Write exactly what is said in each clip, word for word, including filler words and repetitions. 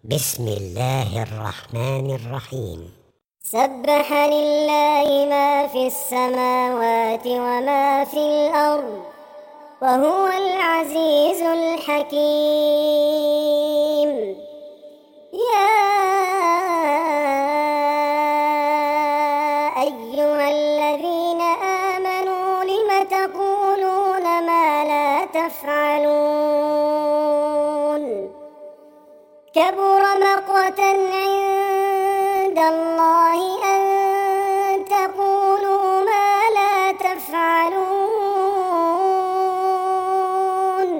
بسم الله الرحمن الرحيم. سبح لله ما في السماوات وما في الأرض وهو العزيز الحكيم. يا أيها الذين آمنوا لم تقولون ما لا تفعلون؟ كبر مقتا عند الله أن تقولوا ما لا تفعلون.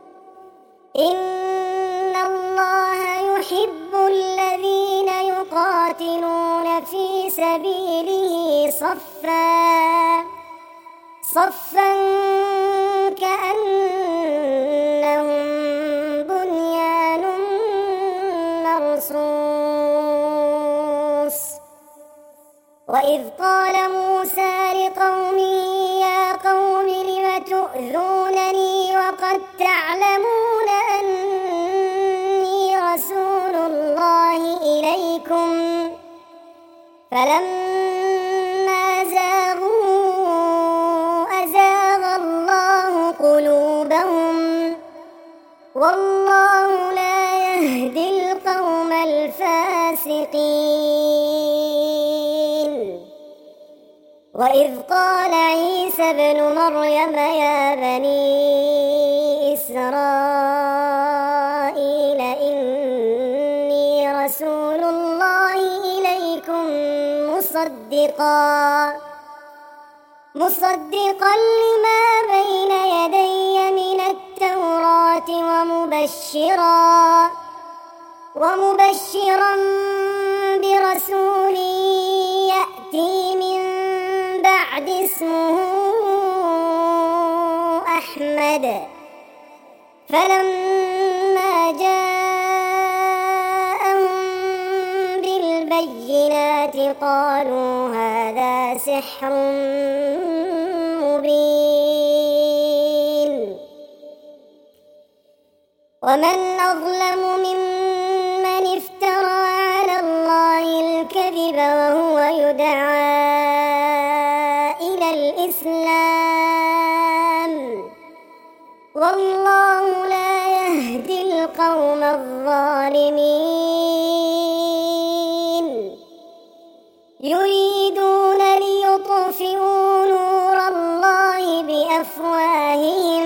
إن الله يحب الذين يقاتلون في سبيله صفا صفا كأنهم بنيان مرصوص. وإذ قال موسى لقومه يا قوم لم تؤذونني وقد تعلمون أني رسول الله إليكم فلما زاغوا أزاغ الله قلوبهم والله لا يهدي القوم الفاسقين. وإذ قال عيسى ابن مريم يا بني إسرائيل إني رسول الله إليكم مصدقا مصدقا لما بين يدي من التوراة ومبشرا ومبشرا برسول يأتي من بعد اسمه أحمد. فلما جاءهم بالبينات قالوا هذا سحر مبين. ومن أظلم ممن افترى على الله الكذب وهو يدعى إلى الإسلام والله لا يهدي القوم الظالمين. يريدون ليطفئوا نور الله بأفواههم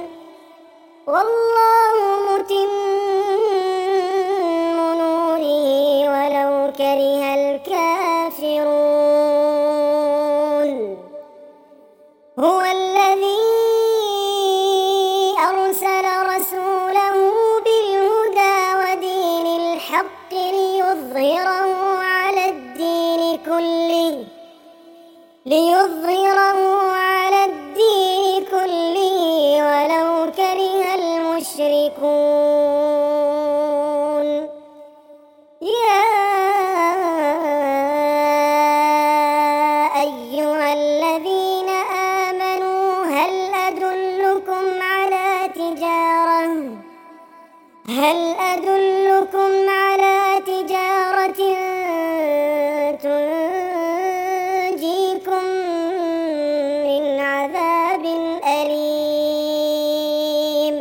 والله متم نوره ولو كره الكافرون. هو الذي أرسل رسوله بالهدى ودين الحق ليظهره على الدين كله ليظهره على الدين كله ولو كره المشركون. يا أيها الذين آمنوا هل أدلكم على تجارة هل أدلكم على تجارة تنجيكم من عذاب أليم.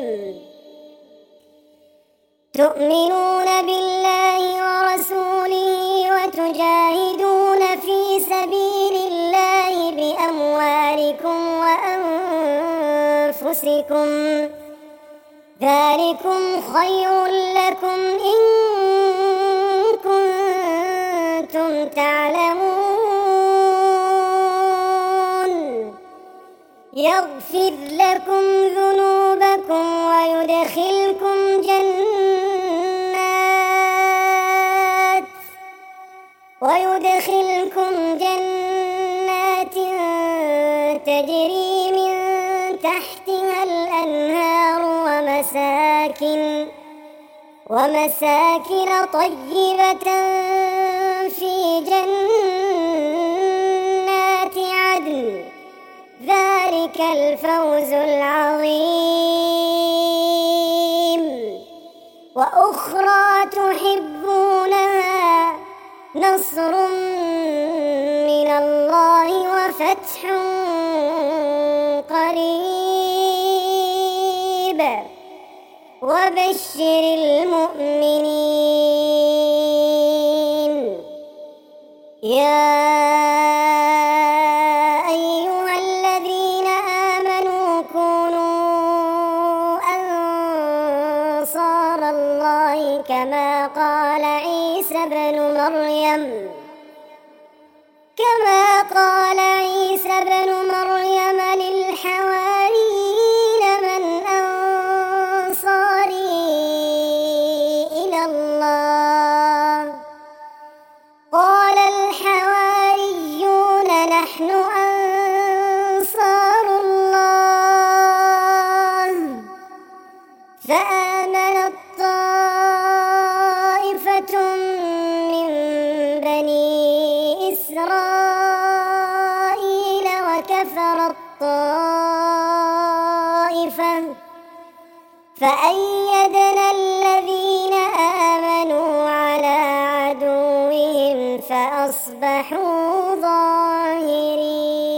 تؤمنون بالله ورسوله وتجاهدون في سبيل الله بأموالكم وأنفسكم ذلكم خير لكم إن كنتم تعلمون. يغفر لكم ذنوبكم ويدخلكم جنات ويدخلكم جنات تجري من تحتها الأنهار ومساكن ومساكن طيبة في جنات عدن ذلك الفوز العظيم. وأخرى تحب نصر من الله وفتح قريب وبشر المؤمنين. يا أيها الذين آمنوا كونوا أنصار الله كما قال عيسى ابن مريم كما قال عيسى ابن مريم للحواريين من أنصاري إلى الله قال الحواريون نحن أنصار الله. فآمنت طائفة من بني إسرائيل وكفرت طائفة فأيدنا الذين آمنوا على عدوهم فأصبحوا ظاهرين.